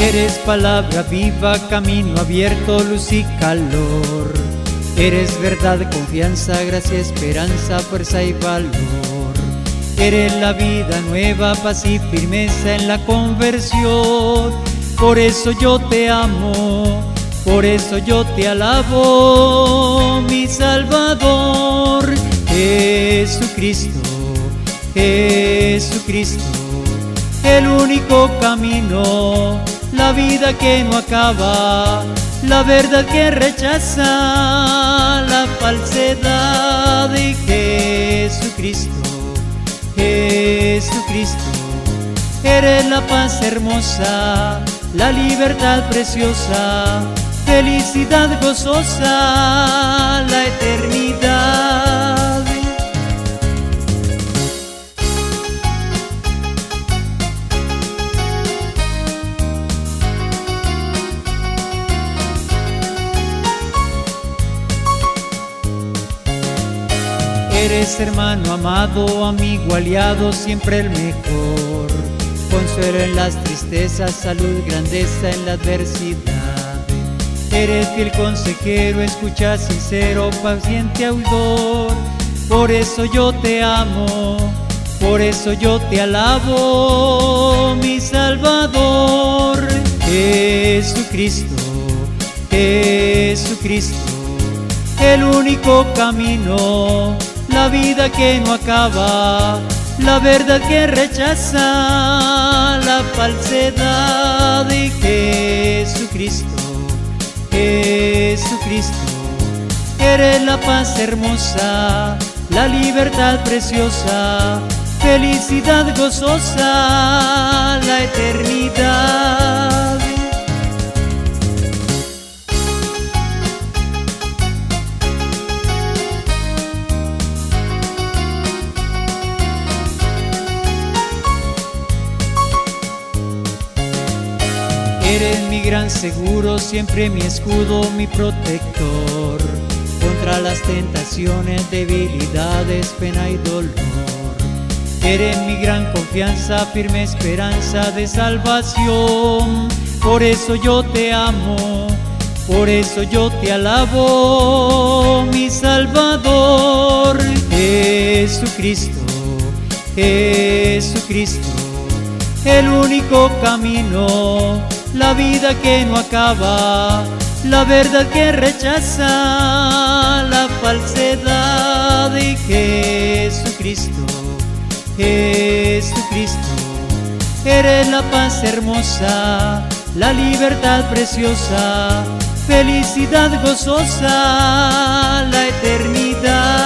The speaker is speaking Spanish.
Eres palabra viva, camino abierto, luz y calor. Eres verdad, confianza, gracia, esperanza, fuerza y valor. Eres la vida nueva, paz y firmeza en la conversión. Por eso yo te amo, por eso yo te alabo, mi Salvador. Jesucristo, Jesucristo, el único camino, la vida que no acaba, la verdad que rechaza la falsedad de Jesucristo, Jesucristo. Eres la paz hermosa, la libertad preciosa, felicidad gozosa, la eternidad. Eres hermano amado, amigo aliado, siempre el mejor. Consuelo en las tristezas, salud, grandeza en la adversidad. Eres fiel consejero, escucha sincero, paciente oidor. Por eso yo te amo, por eso yo te alabo, mi Salvador. Jesucristo, Jesucristo, el único camino, la vida que no acaba, la verdad que rechaza la falsedad de Jesucristo, Jesucristo. Eres la paz hermosa, la libertad preciosa, felicidad gozosa, la eternidad. Eres mi gran seguro, siempre mi escudo, mi protector, contra las tentaciones, debilidades, pena y dolor. Eres mi gran confianza, firme esperanza de salvación. Por eso yo te amo, por eso yo te alabo, mi Salvador. Jesucristo, Jesucristo, el único camino, la vida que no acaba, la verdad que rechaza la falsedad de Jesucristo, Jesucristo. Eres la paz hermosa, la libertad preciosa, felicidad gozosa, la eternidad.